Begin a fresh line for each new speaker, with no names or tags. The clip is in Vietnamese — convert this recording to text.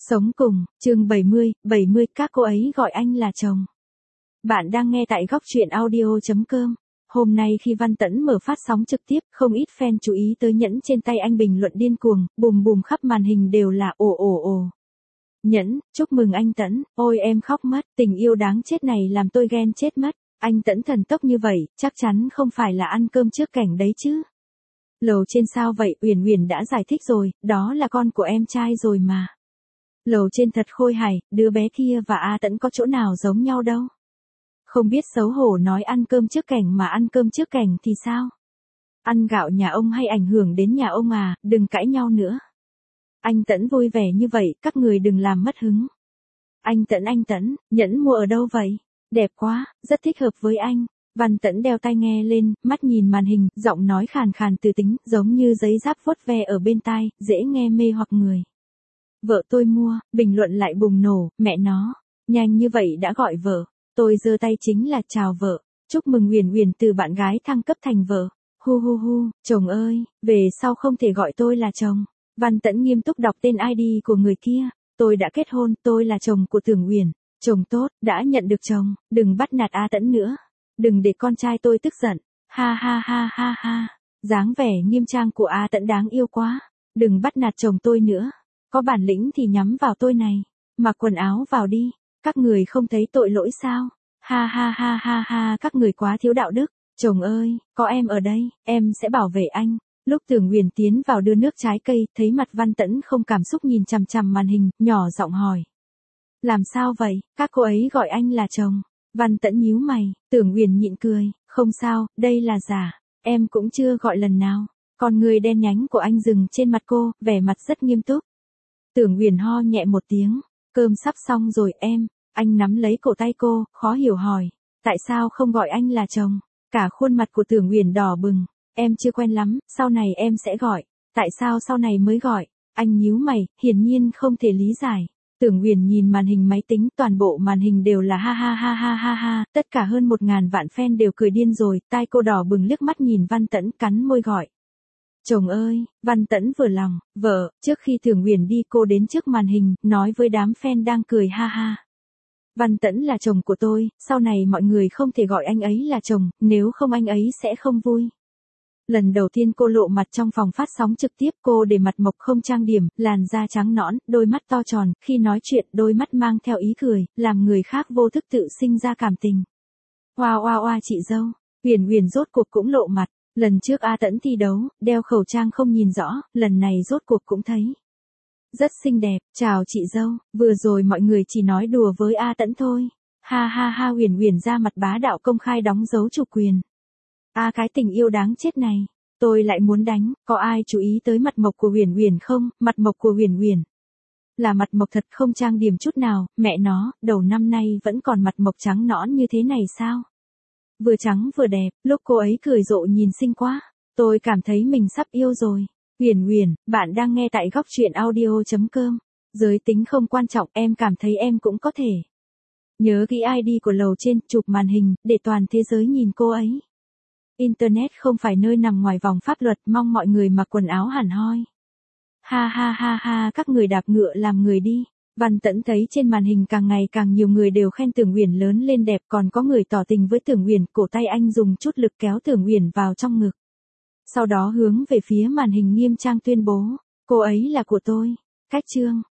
Sống cùng, chương 70, các cô ấy gọi anh là chồng. Bạn đang nghe tại góc truyện audio.com. Hôm nay khi Văn Tẫn mở phát sóng trực tiếp, không ít fan chú ý tới nhẫn trên tay anh bình luận điên cuồng, bùm bùm khắp màn hình đều là ồ ồ ồ. Nhẫn, chúc mừng anh Tẫn, ôi em khóc mất, tình yêu đáng chết này làm tôi ghen chết mất. Anh Tẫn thần tốc như vậy, chắc chắn không phải là ăn cơm trước cảnh đấy chứ. Lầu trên sao vậy, Uyển Uyển đã giải thích rồi, đó là con của em trai rồi mà. Lầu trên thật khôi hài, đứa bé kia và A Tẫn có chỗ nào giống nhau đâu. Không biết xấu hổ nói ăn cơm trước cảnh mà ăn cơm trước cảnh thì sao? Ăn gạo nhà ông hay ảnh hưởng đến nhà ông à, đừng cãi nhau nữa. Anh Tẫn vui vẻ như vậy, các người đừng làm mất hứng. Anh Tẫn, nhẫn mua ở đâu vậy? Đẹp quá, rất thích hợp với anh. Văn Tẫn đeo tai nghe lên, mắt nhìn màn hình, giọng nói khàn khàn từ tính, giống như giấy giáp vuốt ve ở bên tai, dễ nghe mê hoặc người. Vợ tôi mua, bình luận lại bùng nổ, mẹ nó, nhanh như vậy đã gọi vợ. Tôi giơ tay chính là chào vợ, chúc mừng Uyển Uyển từ bạn gái thăng cấp thành vợ. Hu hu hu, chồng ơi, về sau không thể gọi tôi là chồng. Văn Tẫn nghiêm túc đọc tên ID của người kia, tôi đã kết hôn, tôi là chồng của Tưởng Uyển. Chồng tốt, đã nhận được chồng, đừng bắt nạt A Tẫn nữa. Đừng để con trai tôi tức giận. Ha ha ha ha ha, dáng vẻ nghiêm trang của A Tẫn đáng yêu quá. Đừng bắt nạt chồng tôi nữa. Có bản lĩnh thì nhắm vào tôi này. Mặc quần áo vào đi. Các người không thấy tội lỗi sao? Ha ha ha ha ha, các người quá thiếu đạo đức. Chồng ơi, có em ở đây, em sẽ bảo vệ anh. Lúc Tưởng Uyển tiến vào đưa nước trái cây, thấy mặt Văn Tẫn không cảm xúc nhìn chằm chằm màn hình, nhỏ giọng hỏi. Làm sao vậy, các cô ấy gọi anh là chồng. Văn Tẫn nhíu mày, Tưởng Uyển nhịn cười, không sao, đây là giả. Em cũng chưa gọi lần nào. Con người đen nhánh của anh dừng trên mặt cô, vẻ mặt rất nghiêm túc. Tưởng Uyển ho nhẹ một tiếng, cơm sắp xong rồi em. Anh nắm lấy cổ tay cô, khó hiểu hỏi, tại sao không gọi anh là chồng? Cả khuôn mặt của Tưởng Uyển đỏ bừng, em chưa quen lắm, sau này em sẽ gọi. Tại sao sau này mới gọi? Anh nhíu mày, hiển nhiên không thể lý giải. Tưởng Uyển nhìn màn hình máy tính, toàn bộ màn hình đều là ha ha ha ha ha ha, tất cả hơn 1000 vạn fan đều cười điên rồi, tai cô đỏ bừng liếc mắt nhìn Văn Tẫn cắn môi gọi. Chồng ơi, Văn Tẫn vừa lòng, vợ, trước khi Tưởng Uyển đi cô đến trước màn hình, nói với đám fan đang cười ha ha. Văn Tẫn là chồng của tôi, sau này mọi người không thể gọi anh ấy là chồng, nếu không anh ấy sẽ không vui. Lần đầu tiên cô lộ mặt trong phòng phát sóng trực tiếp, cô để mặt mộc không trang điểm, làn da trắng nõn, đôi mắt to tròn, khi nói chuyện đôi mắt mang theo ý cười, làm người khác vô thức tự sinh ra cảm tình. Oa oa oa chị dâu, Uyển Uyển rốt cuộc cũng lộ mặt, lần trước A Tẫn thi đấu, đeo khẩu trang không nhìn rõ, lần này rốt cuộc cũng thấy. Rất xinh đẹp, chào chị dâu, vừa rồi mọi người chỉ nói đùa với A Tẫn thôi. Ha ha ha, Uyển Uyển ra mặt bá đạo công khai đóng dấu chủ quyền. Cái tình yêu đáng chết này, tôi lại muốn đánh, có ai chú ý tới mặt mộc của Uyển Uyển không? Mặt mộc của Uyển Uyển là mặt mộc thật không trang điểm chút nào, mẹ nó, đầu năm nay vẫn còn mặt mộc trắng nõn như thế này sao? Vừa trắng vừa đẹp, lúc cô ấy cười rộ nhìn xinh quá, tôi cảm thấy mình sắp yêu rồi. Uyển Uyển, bạn đang nghe tại góc truyện audio.com. Giới tính không quan trọng, em cảm thấy em cũng có thể. Nhớ ghi ID của lầu trên, chụp màn hình, để toàn thế giới nhìn cô ấy. Internet không phải nơi nằm ngoài vòng pháp luật, mong mọi người mặc quần áo hẳn hoi. Ha ha ha ha, các người đạp ngựa làm người đi. Văn Tẫn thấy trên màn hình càng ngày càng nhiều người đều khen Tưởng Uyển lớn lên đẹp, còn có người tỏ tình với Tưởng Uyển, cổ tay anh dùng chút lực kéo Tưởng Uyển vào trong ngực. Sau đó hướng về phía màn hình nghiêm trang tuyên bố, cô ấy là của tôi. Cách chương.